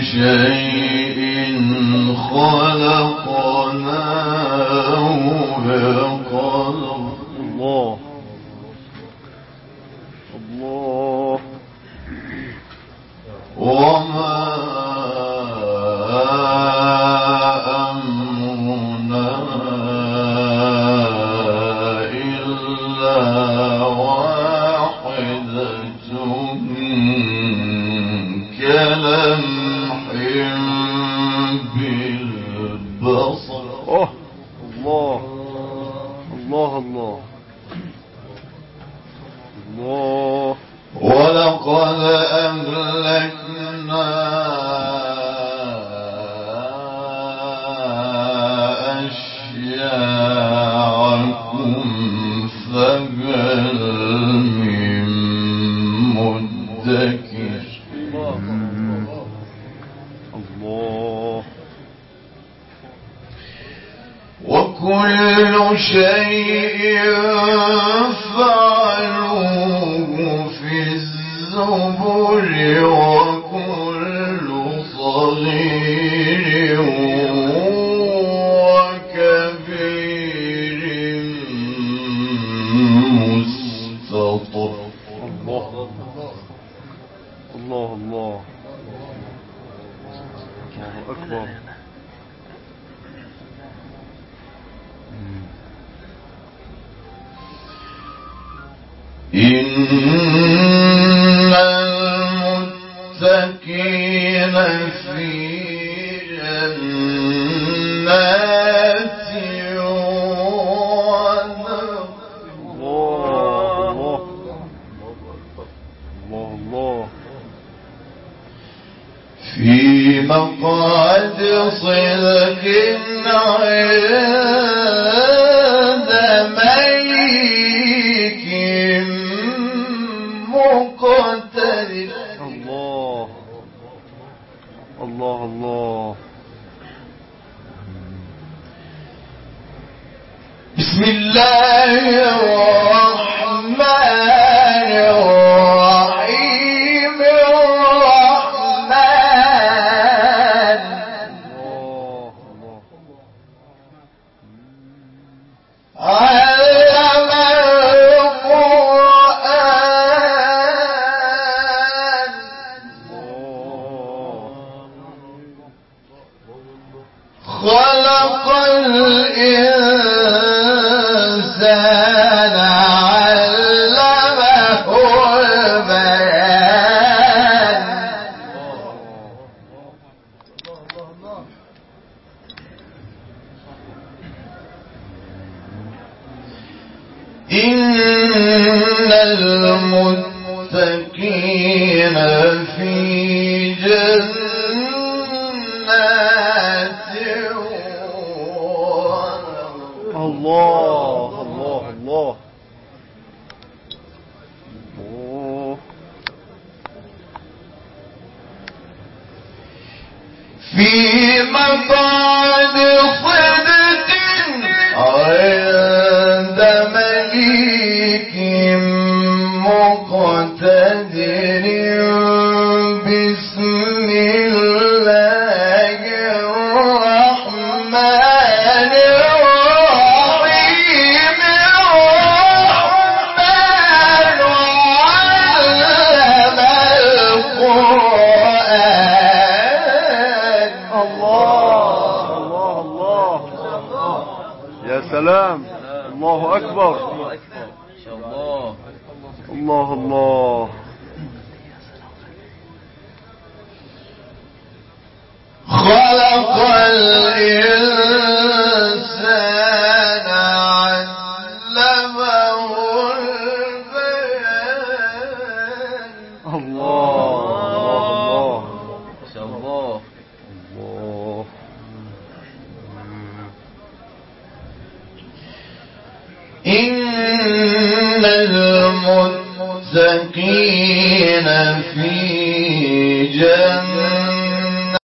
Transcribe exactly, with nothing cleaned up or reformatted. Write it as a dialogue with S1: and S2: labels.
S1: شيء خلقناه بقدر.
S2: الله الله.
S1: وما أمرنا إلا واحدة كلمح بالبصر.
S2: أوه الله الله الله الله.
S1: ولقد أهلكنا أشياعكم فهل من مدكر.
S2: الله.
S1: وكل شيء فعلوه في الزبر وكل صغير وكبير مستطر.
S2: الله الله الله الله أكبر.
S1: إن المتقين في جنات ونهر.
S2: الله الله الله.
S1: في مقعد صدق عند مليك مقتدر.
S2: الله الله الله.
S1: بسم الله الرحمن الرحيم. الرحمن علم القرآن خلق الإنسان علمه البيان. إن المتقين في جنات
S2: الله الله الله.
S1: في مقعد صدق عند مليك مقتدر. بسم الله الرحمن الرحيم. الرحمن علم القرآن.
S2: الله الله الله. يا سلام. الله أكبر. الله الله.
S1: خلق الإنسان علمه البيان.
S2: الله الله الله.
S1: إن المتقين في جنات